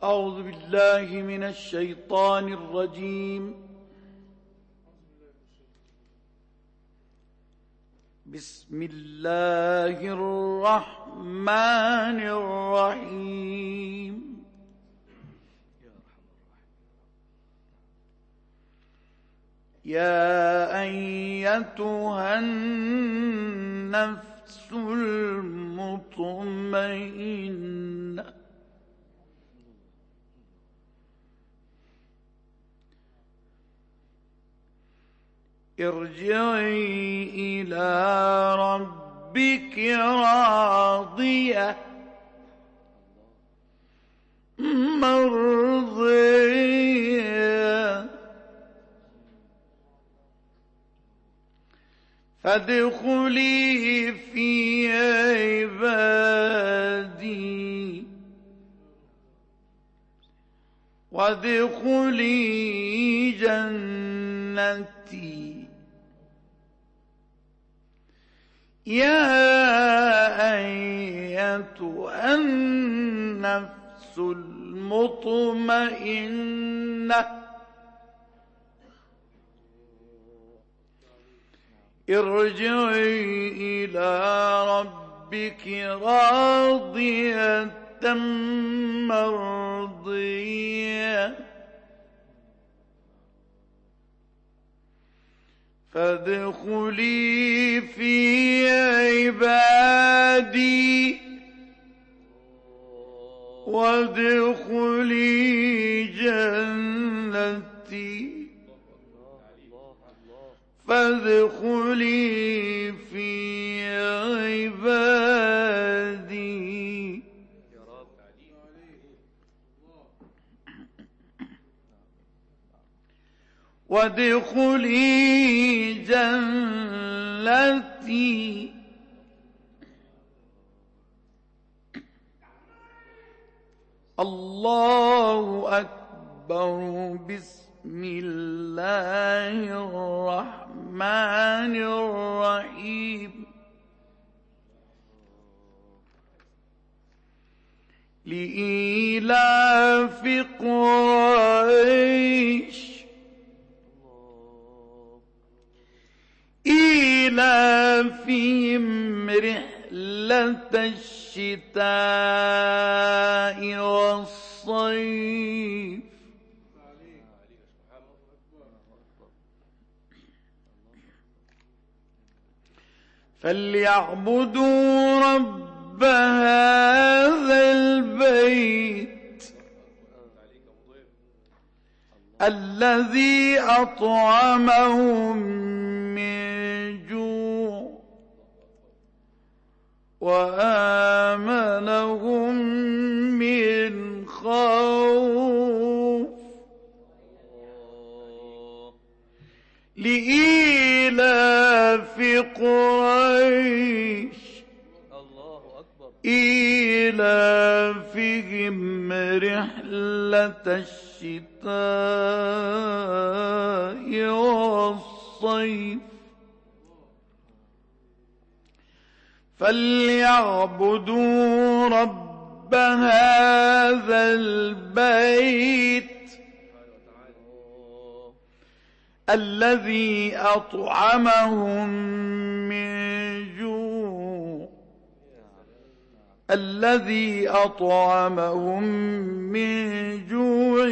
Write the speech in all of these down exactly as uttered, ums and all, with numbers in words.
أعوذ بالله من الشيطان الرجيم. بسم الله الرحمن الرحيم. يا أيتها النفس المطمئنة ارجعي إلى ربك راضية مرضية فادخلي في عبادي وادخلي جنتي. يا أيتها النفس المطمئنة ارجعي إلى ربك راضية مرضية فادخلي في عبادي وادخلي جنتي فادخلي في عبادي. وادخلي جنتي. الله أكبر. بسم الله الرحمن الرحيم. لإيلاف قريش إيلافهم رحلة الشتاء والصيف فليعبدوا رب هذا البيت الذي أطعمهم من جوع وآمنهم من خوف. لإيلاف قريش إيلافهم رحلة الشتاء والصيف فليعبدوا رب هذا البيت الذي أطعمهم من جوع الذي أطعمهم من جوع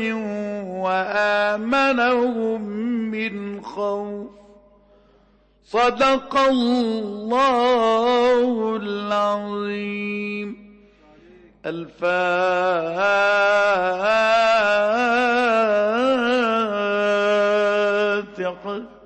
وآمنهم من خوف. صدق الله العظيم. الفاتحة.